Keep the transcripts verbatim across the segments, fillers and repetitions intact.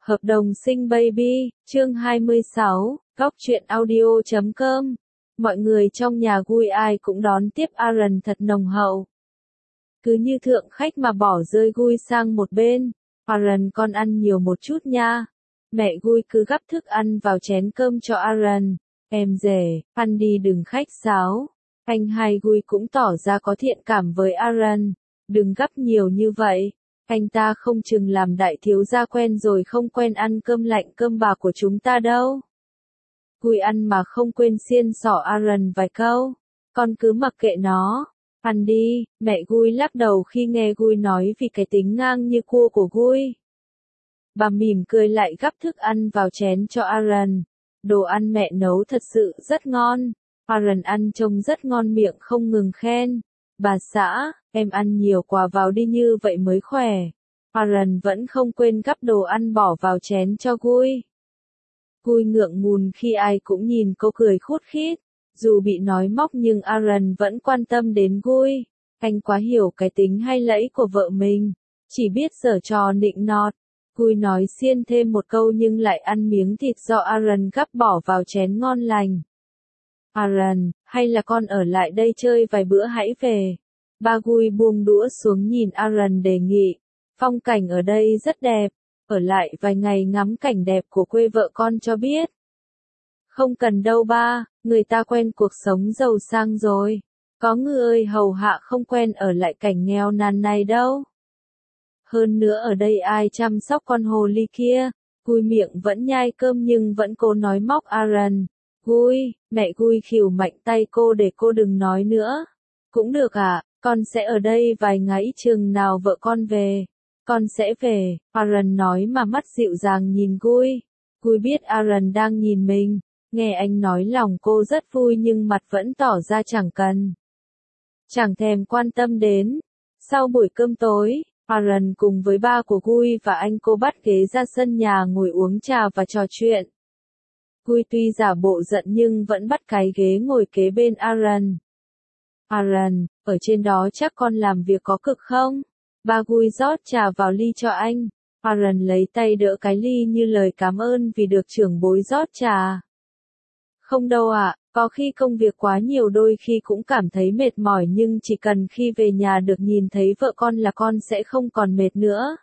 Hợp đồng sinh baby, chương hai mươi sáu, góc truyện audio chấm com. Mọi người trong nhà vui ai cũng đón tiếp Aaron thật nồng hậu. Cứ như thượng khách mà bỏ rơi vui sang một bên. Aaron con ăn nhiều một chút nha. Mẹ vui cứ gắp thức ăn vào chén cơm cho Aaron. Em rể, ăn đi đừng khách sáo. Anh hai vui cũng tỏ ra có thiện cảm với Aaron. Đừng gắp nhiều như vậy. Anh ta không chừng làm đại thiếu gia quen rồi không quen ăn cơm lạnh cơm bà của chúng ta đâu. Vui ăn mà không quên xiên xỏ Aaron vài câu. Con cứ mặc kệ nó. Ăn đi, mẹ vui lắc đầu khi nghe vui nói vì cái tính ngang như cua của vui. Bà mỉm cười lại gắp thức ăn vào chén cho Aaron. Đồ ăn mẹ nấu thật sự rất ngon. Aaron ăn trông rất ngon miệng không ngừng khen. Bà xã, em ăn nhiều quả vào đi như vậy mới khỏe. Aaron vẫn không quên gắp đồ ăn bỏ vào chén cho vui. Vui ngượng ngùng khi ai cũng nhìn cô cười khút khít. Dù bị nói móc nhưng Aaron vẫn quan tâm đến vui. Anh quá hiểu cái tính hay lẫy của vợ mình. Chỉ biết giở trò nịnh nọt. Vui nói xiên thêm một câu nhưng lại ăn miếng thịt do Aaron gắp bỏ vào chén ngon lành. Aaron, hay là con ở lại đây chơi vài bữa hãy về. Ba vui buông đũa xuống nhìn Aaron đề nghị. Phong cảnh ở đây rất đẹp. Ở lại vài ngày ngắm cảnh đẹp của quê vợ con cho biết. Không cần đâu ba, người ta quen cuộc sống giàu sang rồi. Có người hầu hạ không quen ở lại cảnh nghèo nàn này đâu. Hơn nữa ở đây ai chăm sóc con hồ ly kia. Vui miệng vẫn nhai cơm nhưng vẫn cố nói móc Aaron. Vui, mẹ vui khỉu mạnh tay cô để cô đừng nói nữa. Cũng được ạ, à, con sẽ ở đây vài ngày chừng nào vợ con về. Con sẽ về, Aaron nói mà mắt dịu dàng nhìn vui. Vui biết Aaron đang nhìn mình. Nghe anh nói lòng cô rất vui nhưng mặt vẫn tỏ ra chẳng cần. Chẳng thèm quan tâm đến. Sau buổi cơm tối, Aaron cùng với ba của Vui và anh cô bắt ghế ra sân nhà ngồi uống trà và trò chuyện. Vui tuy giả bộ giận nhưng vẫn bắt cái ghế ngồi kế bên Aaron. Aaron, ở trên đó chắc con làm việc có cực không? Ba Vui rót trà vào ly cho anh. Aaron lấy tay đỡ cái ly như lời cảm ơn vì được trưởng bối rót trà. Không đâu ạ, à, có khi công việc quá nhiều đôi khi cũng cảm thấy mệt mỏi nhưng chỉ cần khi về nhà được nhìn thấy vợ con là con sẽ không còn mệt nữa.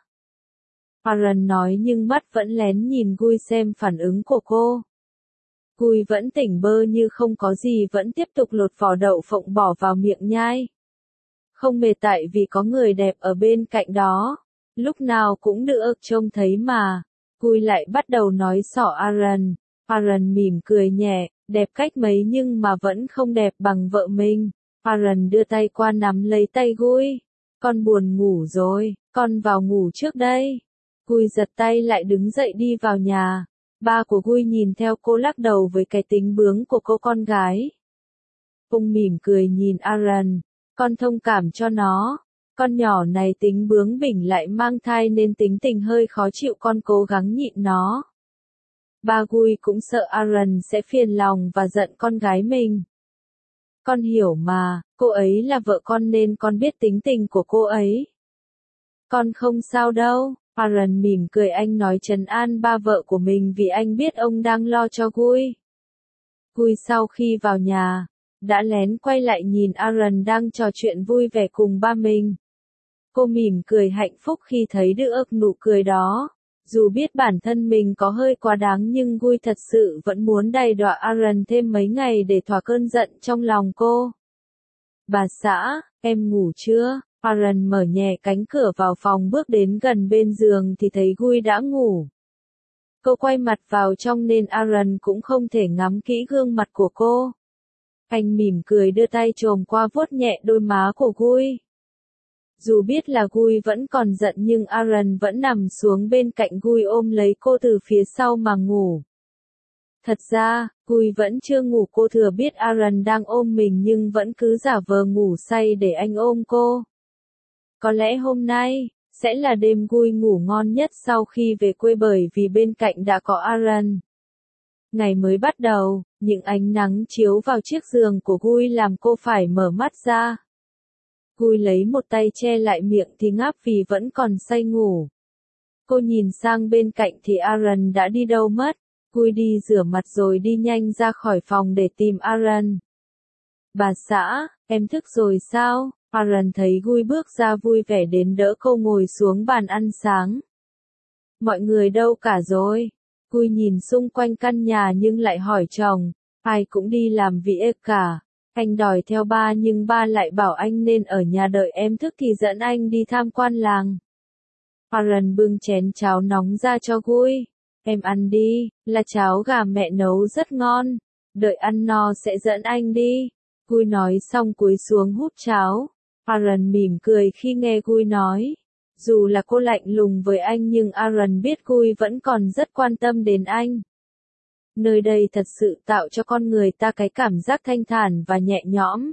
Aaron nói nhưng mắt vẫn lén nhìn Vui xem phản ứng của cô. Vui vẫn tỉnh bơ như không có gì vẫn tiếp tục lột vỏ đậu phộng bỏ vào miệng nhai. Không mệt tại vì có người đẹp ở bên cạnh đó. Lúc nào cũng được trông thấy mà. Vui lại bắt đầu nói xỏ Aaron. Aaron mỉm cười nhẹ, đẹp cách mấy nhưng mà vẫn không đẹp bằng vợ mình. Aaron đưa tay qua nắm lấy tay Vui. Con buồn ngủ rồi, con vào ngủ trước đây. Vui giật tay lại đứng dậy đi vào nhà. Ba của Vui nhìn theo cô lắc đầu với cái tính bướng của cô con gái. Ông mỉm cười nhìn Aaron. Con thông cảm cho nó. Con nhỏ này tính bướng bỉnh lại mang thai nên tính tình hơi khó chịu con cố gắng nhịn nó. Ba Vui cũng sợ Aaron sẽ phiền lòng và giận con gái mình. Con hiểu mà, cô ấy là vợ con nên con biết tính tình của cô ấy. Con không sao đâu, Aaron mỉm cười anh nói trấn an ba vợ của mình vì anh biết ông đang lo cho Vui. Vui sau khi vào nhà, đã lén quay lại nhìn Aaron đang trò chuyện vui vẻ cùng ba mình. Cô mỉm cười hạnh phúc khi thấy được nụ cười đó. Dù biết bản thân mình có hơi quá đáng nhưng Vui thật sự vẫn muốn đày đọa Aaron thêm mấy ngày để thỏa cơn giận trong lòng cô. Bà xã, em ngủ chưa? Aaron mở nhẹ cánh cửa vào phòng bước đến gần bên giường thì thấy Vui đã ngủ. Cô quay mặt vào trong nên Aaron cũng không thể ngắm kỹ gương mặt của cô. Anh mỉm cười đưa tay chồm qua vuốt nhẹ đôi má của Vui. Dù biết là Vui vẫn còn giận nhưng Aaron vẫn nằm xuống bên cạnh Vui ôm lấy cô từ phía sau mà ngủ. Thật ra, Vui vẫn chưa ngủ cô thừa biết Aaron đang ôm mình nhưng vẫn cứ giả vờ ngủ say để anh ôm cô. Có lẽ hôm nay, sẽ là đêm Vui ngủ ngon nhất sau khi về quê bởi vì bên cạnh đã có Aaron. Ngày mới bắt đầu, những ánh nắng chiếu vào chiếc giường của Vui làm cô phải mở mắt ra. Vui lấy một tay che lại miệng thì ngáp vì vẫn còn say ngủ. Cô nhìn sang bên cạnh thì Aaron đã đi đâu mất. Gui đi rửa mặt rồi đi nhanh ra khỏi phòng để tìm Aaron. Bà xã, em thức rồi sao? Aaron thấy Gui bước ra vui vẻ đến đỡ cô ngồi xuống bàn ăn sáng. Mọi người đâu cả rồi? Gui nhìn xung quanh căn nhà nhưng lại hỏi chồng, ai cũng đi làm việc cả. Anh đòi theo ba nhưng ba lại bảo anh nên ở nhà đợi em thức thì dẫn anh đi tham quan làng. Aaron bưng chén cháo nóng ra cho Gui. Em ăn đi, là cháo gà mẹ nấu rất ngon. Đợi ăn no sẽ dẫn anh đi. Gui nói xong cúi xuống húp cháo. Aaron mỉm cười khi nghe Gui nói. Dù là cô lạnh lùng với anh nhưng Aaron biết Gui vẫn còn rất quan tâm đến anh. Nơi đây thật sự tạo cho con người ta cái cảm giác thanh thản và nhẹ nhõm.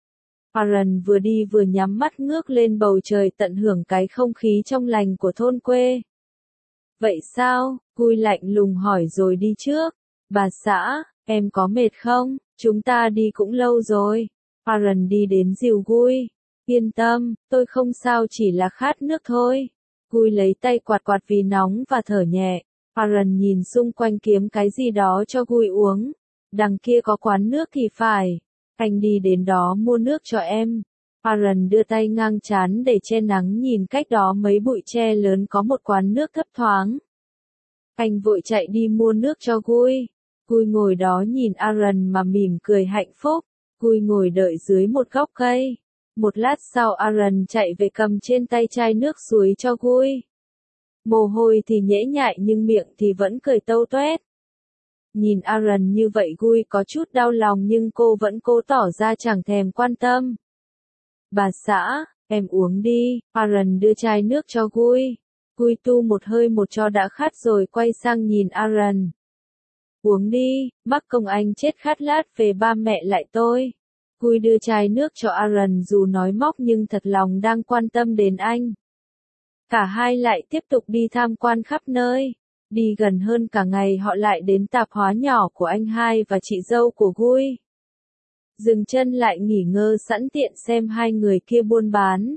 Aaron vừa đi vừa nhắm mắt ngước lên bầu trời tận hưởng cái không khí trong lành của thôn quê. Vậy sao? Gui lạnh lùng hỏi rồi đi trước. Bà xã, em có mệt không? Chúng ta đi cũng lâu rồi. Aaron đi đến dìu Gui. Yên tâm, tôi không sao, chỉ là khát nước thôi. Gui lấy tay quạt quạt vì nóng và thở nhẹ. Aaron nhìn xung quanh kiếm cái gì đó cho Gui uống. Đằng kia có quán nước thì phải. Anh đi đến đó mua nước cho em. Aaron đưa tay ngang trán để che nắng, nhìn cách đó mấy bụi tre lớn có một quán nước thấp thoáng. Anh vội chạy đi mua nước cho Gui. Gui ngồi đó nhìn Aaron mà mỉm cười hạnh phúc. Gui ngồi đợi dưới một gốc cây. Một lát sau Aaron chạy về cầm trên tay chai nước suối cho Gui. Mồ hôi thì nhễ nhại nhưng miệng thì vẫn cười tâu toét. Nhìn Aaron như vậy Gui có chút đau lòng nhưng cô vẫn cố tỏ ra chẳng thèm quan tâm. Bà xã, em uống đi. Aaron đưa chai nước cho Gui. Gui tu một hơi một cho đã khát rồi quay sang nhìn Aaron. Uống đi, mắc công anh chết khát lát về ba mẹ lại tôi. Gui đưa chai nước cho Aaron dù nói móc nhưng thật lòng đang quan tâm đến anh. Cả hai lại tiếp tục đi tham quan khắp nơi. Đi gần hơn cả ngày họ lại đến tạp hóa nhỏ của anh hai và chị dâu của Gui. Dừng chân lại nghỉ ngơi sẵn tiện xem hai người kia buôn bán.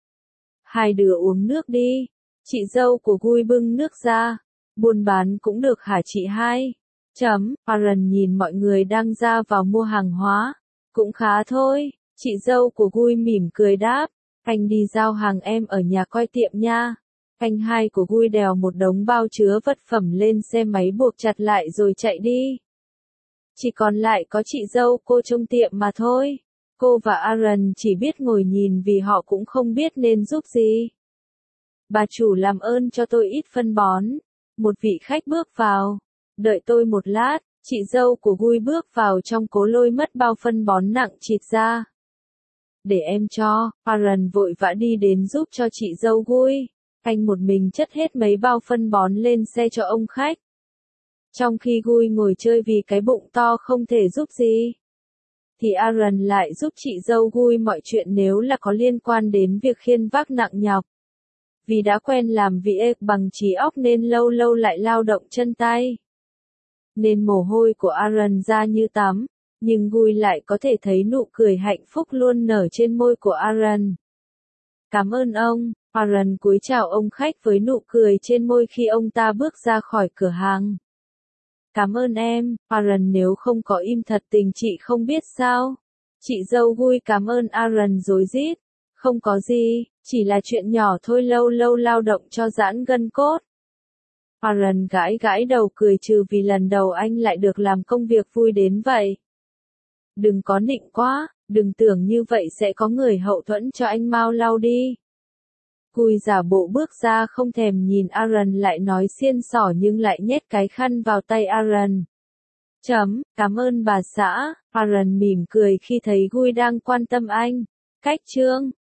Hai đứa uống nước đi. Chị dâu của Gui bưng nước ra. Buôn bán cũng được hả chị hai? Chấm, Aaron nhìn mọi người đang ra vào mua hàng hóa. Cũng khá thôi, chị dâu của Gui mỉm cười đáp. Anh đi giao hàng em ở nhà coi tiệm nha. Anh hai của Gui đèo một đống bao chứa vật phẩm lên xe máy buộc chặt lại rồi chạy đi. Chỉ còn lại có chị dâu cô trông tiệm mà thôi. Cô và Aaron chỉ biết ngồi nhìn vì họ cũng không biết nên giúp gì. Bà chủ làm ơn cho tôi ít phân bón. Một vị khách bước vào. Đợi tôi một lát, chị dâu của Gui bước vào trong cố lôi mất bao phân bón nặng trịch ra. Để em cho, Aaron vội vã đi đến giúp cho chị dâu Gui. Anh một mình chất hết mấy bao phân bón lên xe cho ông khách. Trong khi Gui ngồi chơi vì cái bụng to không thể giúp gì, thì Aaron lại giúp chị dâu Gui mọi chuyện nếu là có liên quan đến việc khiêng vác nặng nhọc. Vì đã quen làm việc bằng trí óc nên lâu lâu lại lao động chân tay. Nên mồ hôi của Aaron ra như tắm, nhưng Gui lại có thể thấy nụ cười hạnh phúc luôn nở trên môi của Aaron. Cảm ơn ông. Aaron cúi chào ông khách với nụ cười trên môi khi ông ta bước ra khỏi cửa hàng. Cảm ơn em, Aaron, nếu không có im thật tình chị không biết sao. Chị dâu Gui cảm ơn Aaron rối rít. Không có gì, chỉ là chuyện nhỏ thôi, lâu lâu lao động cho giãn gân cốt. Aaron gãi gãi đầu cười trừ vì lần đầu anh lại được làm công việc vui đến vậy. Đừng có nịnh quá, đừng tưởng như vậy sẽ có người hậu thuẫn cho anh, mau lau đi. Gui giả bộ bước ra không thèm nhìn Aaron lại nói xiên xỏ nhưng lại nhét cái khăn vào tay Aaron. Chấm, cảm ơn bà xã. Aaron mỉm cười khi thấy Gui đang quan tâm anh. Cách chương